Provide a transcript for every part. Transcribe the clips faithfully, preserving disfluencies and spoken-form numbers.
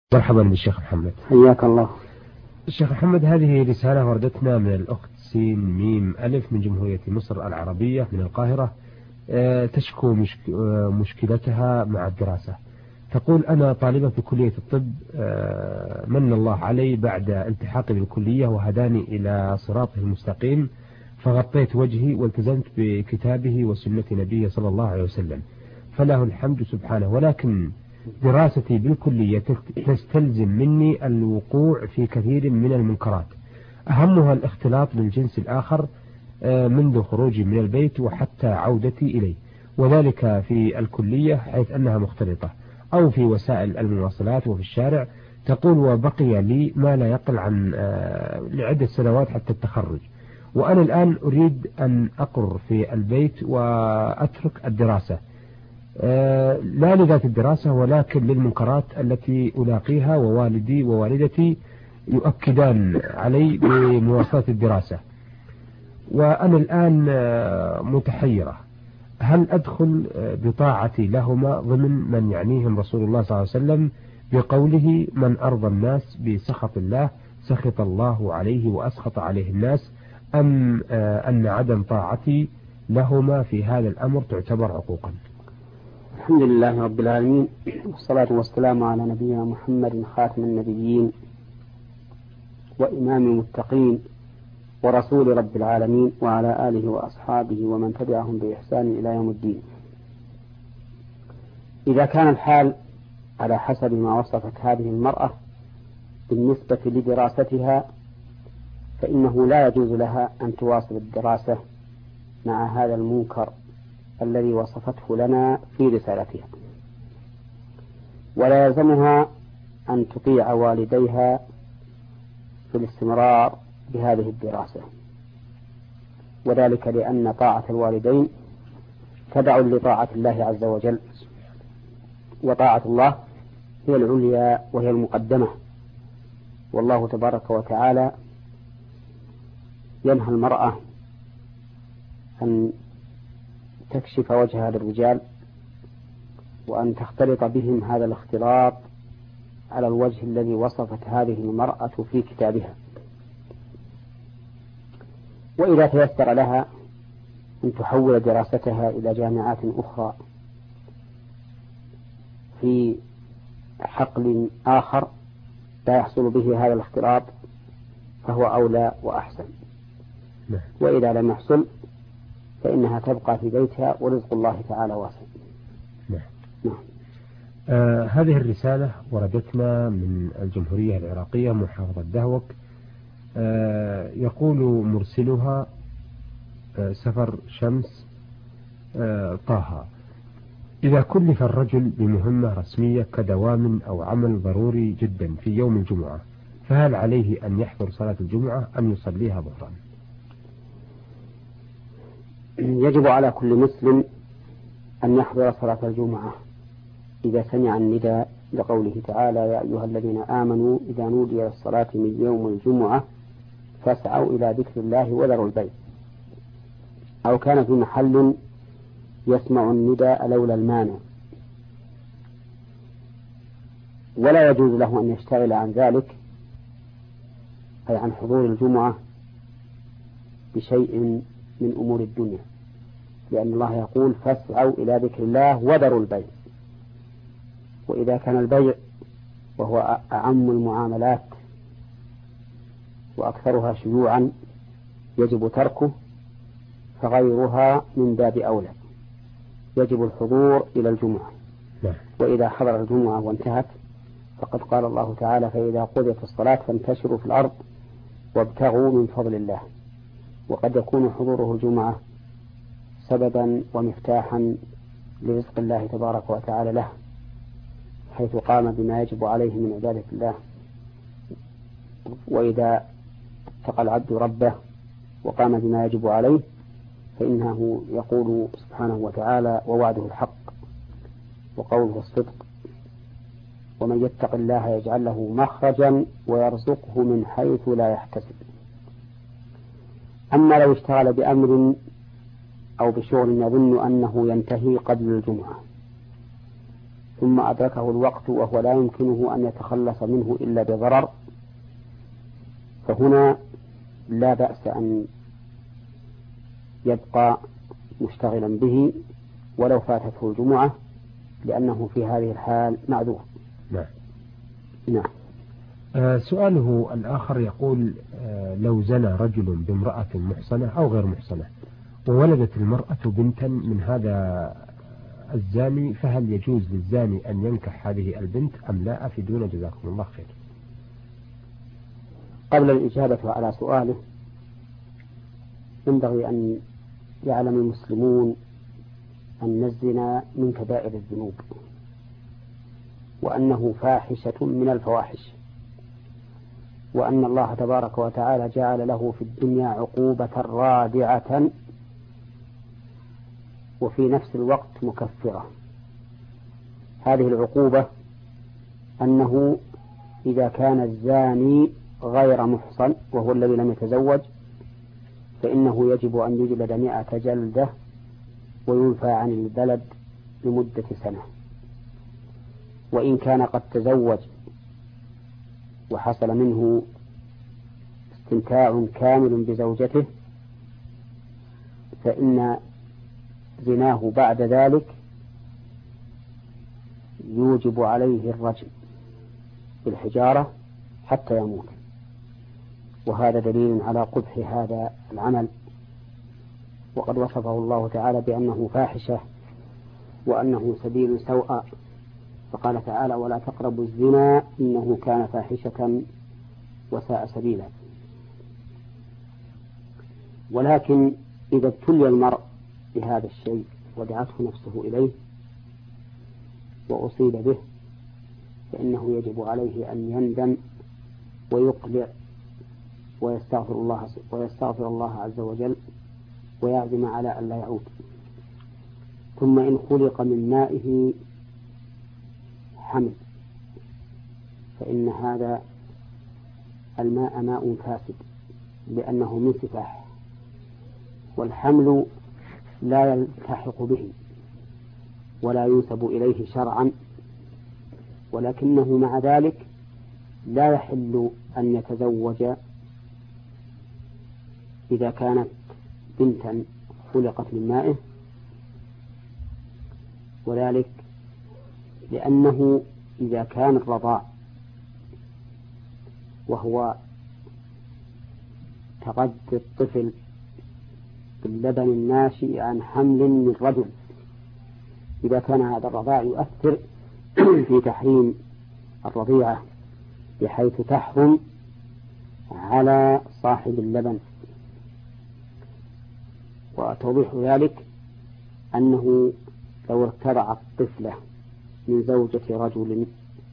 مرحبا بالشيخ محمد. حياك الله. الشيخ محمد، هذه رسالة وردتنا من الأخت سين ميم ألف من جمهورية مصر العربية من القاهرة، تشكو مشكلتها مع الدراسة. تقول: أنا طالبة في كلية الطب، من الله علي بعد التحاقي بالكلية وهداني إلى صراطه المستقيم، فغطيت وجهي والتزمت بكتابه وسنة نبيه صلى الله عليه وسلم، فله الحمد سبحانه، ولكن دراستي بالكلية تستلزم مني الوقوع في كثير من المنكرات، أهمها الاختلاط بالجنس الآخر منذ خروجي من البيت وحتى عودتي إليه، وذلك في الكلية حيث أنها مختلطة، أو في وسائل المواصلات وفي الشارع. تقول: وبقي لي ما لا يقل عن لعدة سنوات حتى التخرج، وأنا الآن أريد أن أقر في البيت وأترك الدراسة، لا لذات الدراسة ولكن للمنكرات التي ألاقيها، ووالدي ووالدتي يؤكدان علي بمواصلة الدراسة، وأنا الآن متحيرة، هل أدخل بطاعتي لهما ضمن من يعنيهم رسول الله صلى الله عليه وسلم بقوله: من أرضى الناس بسخط الله سخط الله عليه وأسخط عليه الناس، أم أن عدم طاعتي لهما في هذا الأمر تعتبر عقوقا؟ الحمد لله رب العالمين، والصلاة والسلام على نبينا محمد خاتم النبيين وإمام المتقين ورسول رب العالمين، وعلى آله وأصحابه ومن تبعهم بإحسان إلى يوم الدين. إذا كان الحال على حسب ما وصفت هذه المرأة بالنسبة لدراستها، فإنه لا يجوز لها أن تواصل الدراسة مع هذا المنكر الذي وصفته لنا في رسالتها، ولا يلزمها أن تطيع والديها في الاستمرار بهذه الدراسة، وذلك لأن طاعة الوالدين تبع لطاعة الله عز وجل، وطاعة الله هي العليا وهي المقدمة، والله تبارك وتعالى ينهى المرأة أن تكشف وجهها للرجال وأن تختلط بهم هذا الاختلاط على الوجه الذي وصفت هذه المرأة في كتابها. وإذا تيسر لها أن تحول دراستها إلى جامعات أخرى في حقل آخر لا يحصل به هذا الاختلاط فهو أولى وأحسن، وإذا لم يحصل فإنها تبقى في بيتها ورزق الله تعالى واسع. نعم. نعم. آه هذه الرسالة وردتنا من الجمهورية العراقية محافظة دهوك. آه يقول مرسلها آه سفر شمس آه طه: إذا كلف الرجل بمهمة رسمية كدوام أو عمل ضروري جدا في يوم الجمعة، فهل عليه أن يحضر صلاة الجمعة أم يصليها ظهرا؟ يجب على كل مسلم أن يحضر صلاة الجمعة إذا سمع النداء لقوله تعالى: يا أيها الذين آمنوا إذا نودي للصلاة من يوم الجمعة فاسعوا إلى ذكر الله وذروا البيع، أو كان في محل يسمع النداء لولا المانع، ولا يجوز له أن يشتغل عن ذلك أي عن حضور الجمعة بشيء من أمور الدنيا، لأن الله يقول: فاسعوا إلى ذكر الله وذروا البيع. وإذا كان البيع وهو أعم المعاملات وأكثرها شيوعا يجب تركه، فغيرها من باب أولى، يجب الحضور إلى الجمعة. وإذا حضر الجمعة وانتهت فقد قال الله تعالى: فإذا قضيت الصلاة فانتشروا في الأرض وابتغوا من فضل الله. وقد يكون حضوره الجمعة سببا ومفتاحا لرزق الله تبارك وتعالى له، حيث قام بما يجب عليه من عبادة الله. وإذا اتقى العبد ربه وقام بما يجب عليه فإنه يقول سبحانه وتعالى: ووعده الحق وقوله الصدق، ومن يتق الله يجعل له مخرجا ويرزقه من حيث لا يحتسب. أما لو اشتغل بأمر أو بشغل يظن أنه ينتهي قبل الجمعة ثم أدركه الوقت وهو لا يمكنه أن يتخلص منه إلا بضرر، فهنا لا بأس أن يبقى مشتغلا به ولو فاتته الجمعة، لأنه في هذه الحال معذور. نعم. نعم. آه سؤاله الآخر يقول: آه لو زنى رجل بامرأة محصنة أو غير محصنة وولدت المرأة بنتا من هذا الزاني، فهل يجوز للزاني أن ينكح هذه البنت أم لا؟ أفيدونا جزاكم الله خير. قبل الإجابة على سؤاله ينبغي أن يعلم المسلمون أن الزنا من كبائر الذنوب، وأنه فاحشة من الفواحش، وأن الله تبارك وتعالى جعل له في الدنيا عقوبة رادعة وفي نفس الوقت مكفرة. هذه العقوبة أنه إذا كان الزاني غير محصن وهو الذي لم يتزوج فإنه يجب أن يجلد مئة جلدة وينفى عن البلد لمدة سنة. وإن كان قد تزوج وحصل منه استمتاع كامل بزوجته فإن زناه بعد ذلك يوجب عليه الرجم بالحجارة حتى يموت، وهذا دليل على قبح هذا العمل، وقد وصفه الله تعالى بأنه فاحشة وأنه سبيل سوء، فقال تعالى: ولا تقربوا الزنا إنه كان فاحشة وساء سبيلا. ولكن إذا ابتلي المرء بهذا الشيء ودعته نفسه إليه وأصيب به فإنه يجب عليه أن يندم ويقلع ويستغفر الله ويستغفر الله عز وجل ويعزم على أن لا يعود. ثم إن خلق من مائه حمل فإن هذا الماء ماء فاسد لأنه من سفاح، والحمل لا يلتحق به ولا ينسب إليه شرعا، ولكنه مع ذلك لا يحل أن يتزوج إذا كانت بنتا خلقت من مائه، وذلك لأنه إذا كان الرضاع وهو تغذي الطفل باللبن الناشئ عن حمل من رجل، إذا كان هذا الرضاع يؤثر في تحريم الرضيعة بحيث تحرم على صاحب اللبن. وتوضيح ذلك أنه لو ارتضع الطفلة من زوجة رجل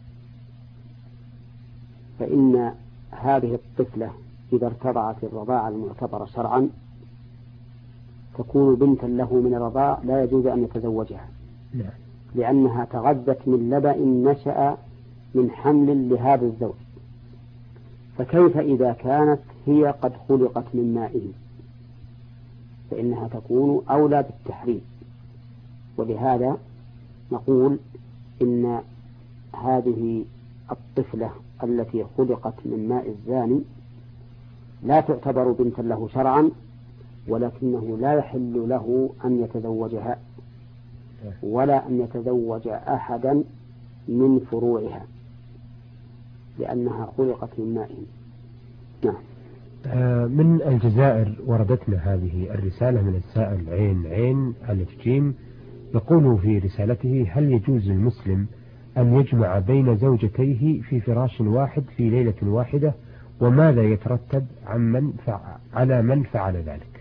فإن هذه الطفلة إذا ارتضعت الرضاعة المعتبرة شرعا تكون بنتا له من الرضاع، لا يجوز أن يتزوجها لأنها تغذت من لبن نشأ من حمل لهذا الزوج، فكيف إذا كانت هي قد خلقت من مائه فإنها تكون أولى بالتحريم. ولهذا نقول إن هذه الطفلة التي خلقت من ماء الزاني لا تعتبر بنتا له شرعا، ولكنه لا يحل له أن يتزوجها ولا أن يتزوج أحدا من فروعها لأنها خلقت من ماء. نعم. من الجزائر وردتنا هذه الرسالة من السائل عين عين ألف جيم، يقول في رسالته: هل يجوز للمسلم أن يجمع بين زوجتيه في فراش واحد في ليلة واحدة، وماذا يترتب عن من فعل على من فعل ذلك؟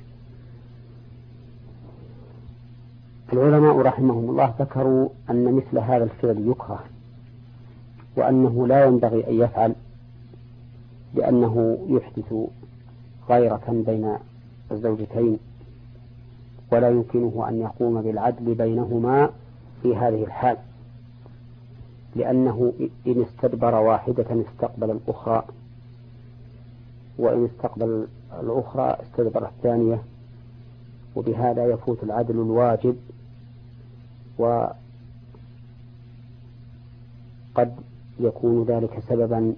العلماء رحمهم الله ذكروا أن مثل هذا الفعل يكره، وأنه لا ينبغي أن يفعل لأنه يحدث غيرة بين الزوجتين، ولا يمكنه أن يقوم بالعدل بينهما في هذه الحال، لأنه إن استدبر واحدة استقبل الأخرى، وإن استقبل الأخرى استدبر الثانية، وبهذا يفوت العدل الواجب قد يكون ذلك سببا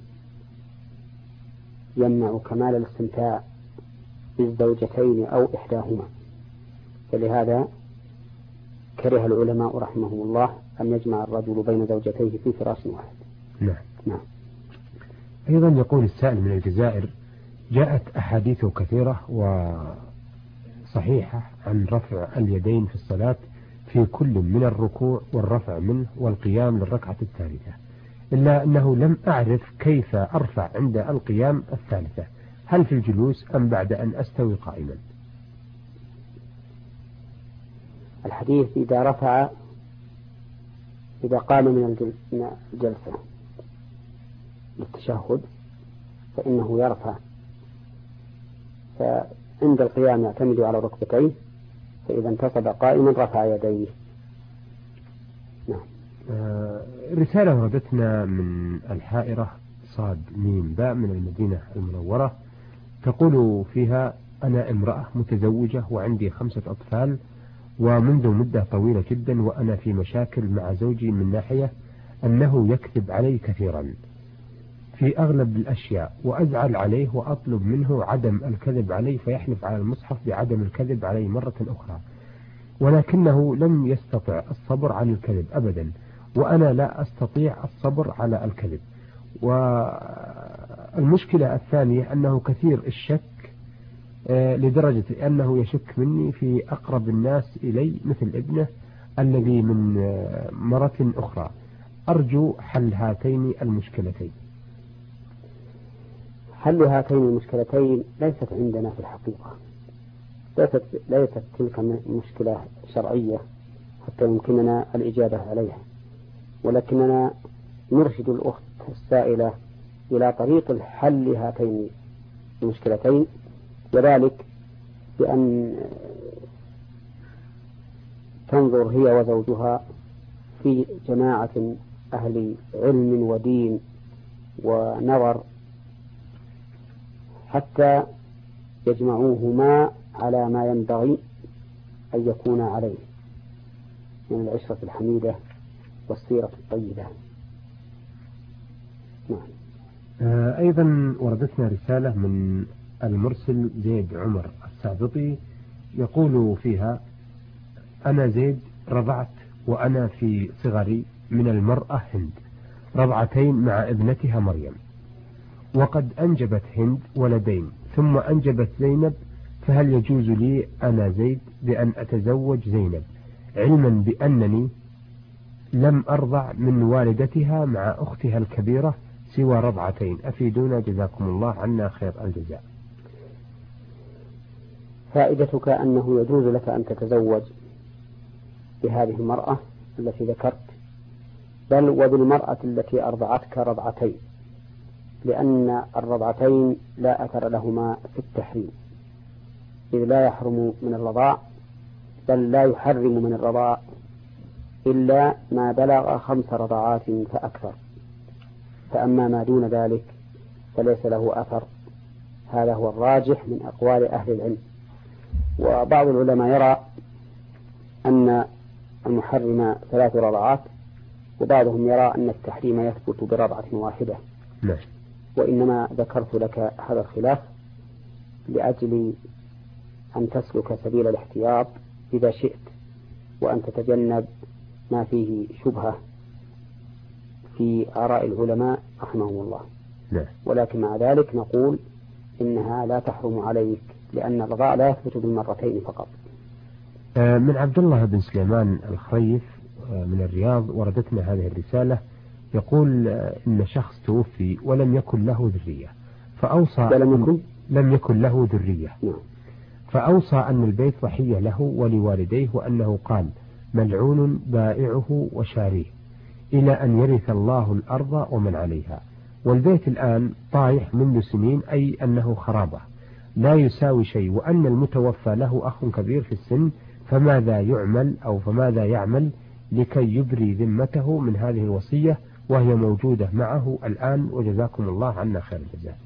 يمنع كمال الاستمتاع بالزوجتين أو إحداهما، فلهذا كره العلماء رحمهم الله أن يجمع الرجل بين زوجتيه في فراش واحد. نعم. نعم. أيضا يقول السائل من الجزائر: جاءت أحاديث كثيرة وصحيحة عن رفع اليدين في الصلاة في كل من الركوع والرفع منه والقيام للركعة الثالثة، إلا أنه لم أعرف كيف أرفع عند القيام الثالثة، هل في الجلوس أم بعد أن أستوي قائما؟ الحديث إذا رفع إذا قام من الجلسة للتشهد فإنه يرفع، فعند القيام يعتمد على ركبتيه، فإذا انتصب قائما رفع يديه. نعم. آه رسالة وردتنا من الحائرة صاد ميم باء من المدينة المنورة، تقول فيها: أنا امرأة متزوجة وعندي خمسة أطفال، ومنذ مدة طويلة جدا وأنا في مشاكل مع زوجي من ناحية أنه يكذب علي كثيرا في أغلب الأشياء، وأزعل عليه وأطلب منه عدم الكذب علي، فيحلف على المصحف بعدم الكذب علي مرة أخرى، ولكنه لم يستطع الصبر عن الكذب أبدا، وأنا لا أستطيع الصبر على الكذب. والمشكلة الثانية أنه كثير الشك لدرجة أنه يشك مني في أقرب الناس إلي مثل ابنه الذي من مرة أخرى. أرجو حل هاتين المشكلتين. حل هاتين المشكلتين ليست عندنا في الحقيقة، ليست, ليست تلك مشكلة شرعية حتى يمكننا الإجابة عليها، ولكننا نرشد الأخت السائلة إلى طريق الحل هاتين المشكلتين، وذلك بأن تنظر هي وزوجها في جماعة أهل علم ودين ونظر حتى يجمعوهما على ما ينبغي أن يكون عليه من العشرة الحميدة والسيرة الطيبة. نعم. أيضا وردتنا رسالة من المرسل زيد عمر السابطي، يقول فيها: أنا زيد رضعت وأنا في صغري من المرأة هند رضعتين مع ابنتها مريم، وقد أنجبت هند ولدين ثم أنجبت زينب، فهل يجوز لي أنا زيد بأن أتزوج زينب علما بأنني لم أرضع من والدتها مع أختها الكبيرة سوى رضعتين؟ أفيدونا جزاكم الله عنا خير الجزاء. فائدتك أنه يجوز لك أن تتزوج بهذه المرأة التي ذكرت، بل وبالمرأة التي أرضعتك رضعتين، لأن الرضعتين لا أثر لهما في التحريم، إذ لا يحرم من الرضاع، بل لا يحرم من الرضاع إلا ما بلغ خمس رضعات فأكثر، فأما ما دون ذلك فليس له أثر. هذا هو الراجح من أقوال أهل العلم. وبعض العلماء يرى أن المحرم ثلاث رضعات، وبعضهم يرى أن التحريم يثبت برضعة واحدة. لا. وإنما ذكرت لك هذا الخلاف لأجل أن تسلك سبيل الاحتياط إذا شئت، وأن تتجنب ما فيه شبهة في آراء العلماء رحمهم الله. لا. ولكن مع ذلك نقول إنها لا تحرم عليك، لأن الرضاع لا يثبت بالمرتين فقط. من عبد الله بن سليمان الخريف من الرياض وردتنا هذه الرسالة، يقول إن شخص توفي ولم يكن له ذرية، فأوصى لم يكن لم يكن له ذرية نعم. فأوصى أن البيت ضحية له ولوالديه، وأنه قال: ملعون بائعه وشاريه إلى أن يرث الله الأرض ومن عليها، والبيت الآن طايح منذ سنين، أي أنه خرابة لا يساوي شيء، وأن المتوفى له أخ كبير في السن، فماذا يعمل أو فماذا يعمل لكي يبري ذمته من هذه الوصية وهي موجودة معه الآن؟ وجزاكم الله عنا خير الجزاء.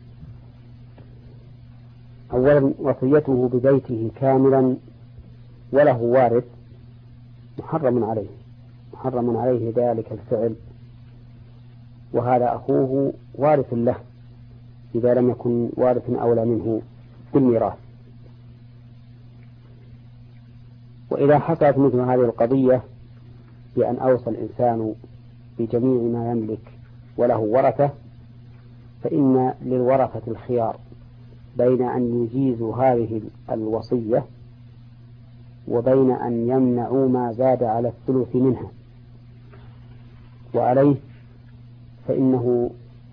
أولا، وصيته ببيته كاملا وله وارث محرم عليه، محرم عليه ذلك الفعل وهذا أخوه وارث له إذا لم يكن وارث أولى منه بالميراث. وإذا حصلت مثل هذه القضية بأن أوصى الإنسان بجميع ما يملك وله ورثة، فإن للورثة الخيار بين أن يجيزوا هذه الوصية وبين أن يمنعوا ما زاد على الثلث منها. وعليه فإنه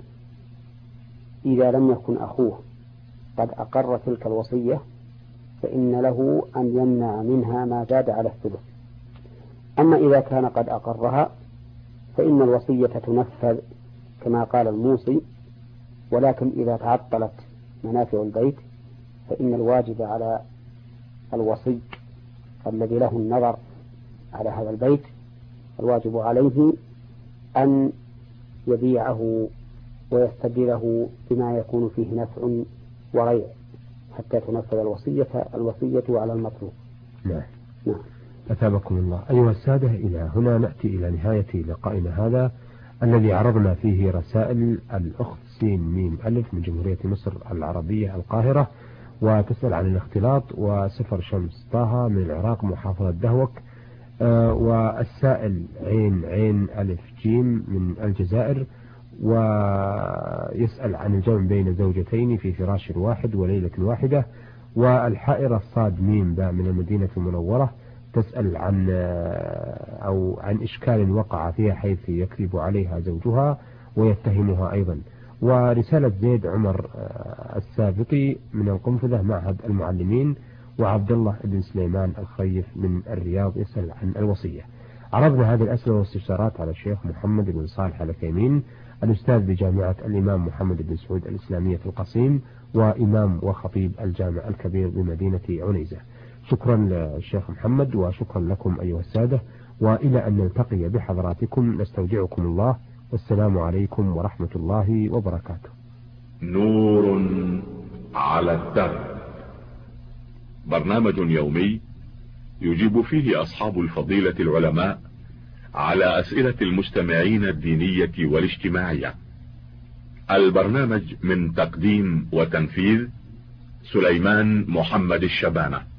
إذا لم يكن أخوه قد أقر تلك الوصية فإن له أن يمنع منها ما زاد على الثلث. أما إذا كان قد أقرها فإن الوصية تنفذ كما قال الموصي، ولكن إذا تعطلت منافع البيت فإن الواجب على الوصي الذي له النظر على هذا البيت الواجب عليه أن يبيعه ويستبدله بما يكون فيه نفع وغير حتى تنفذ الوصية الوصية على المطلوب. نعم. نعم. أثابكم الله. أيها السادة، إلى هنا نأتي إلى نهاية لقائنا هذا الذي عرضنا فيه رسائل الأخت سين ميم ألف من جمهورية مصر العربية القاهرة، وتسأل عن الاختلاط، وسفر شمس طه من العراق محافظة دهوك، آه والسائل عين عين ألف جيم من الجزائر، ويسأل عن الجمع بين زوجتين في فراش واحد وليلة واحدة، والحائرة صاد ميم باء من المدينة المنورة تسأل عن أو عن إشكال وقع فيها حيث يكذب عليها زوجها ويتهمها أيضا. ورسالة زيد عمر السابقي من القنفذة معهد المعلمين، وعبد الله بن سليمان الخيف من الرياض يسأل عن الوصية. عرضنا هذه الأسئلة والاستفسارات على الشيخ محمد بن صالح العثيمين الأستاذ بجامعة الإمام محمد بن سعود الإسلامية في القصيم، وإمام وخطيب الجامع الكبير بمدينة عنيزة. شكرا للشيخ محمد، وشكرا لكم أيها السادة، وإلى أن نلتقي بحضراتكم نستودعكم الله، والسلام عليكم ورحمة الله وبركاته. نور على الدرب، برنامج يومي يجيب فيه أصحاب الفضيلة العلماء على أسئلة المستمعين الدينية والاجتماعية. البرنامج من تقديم وتنفيذ سليمان محمد الشبانة.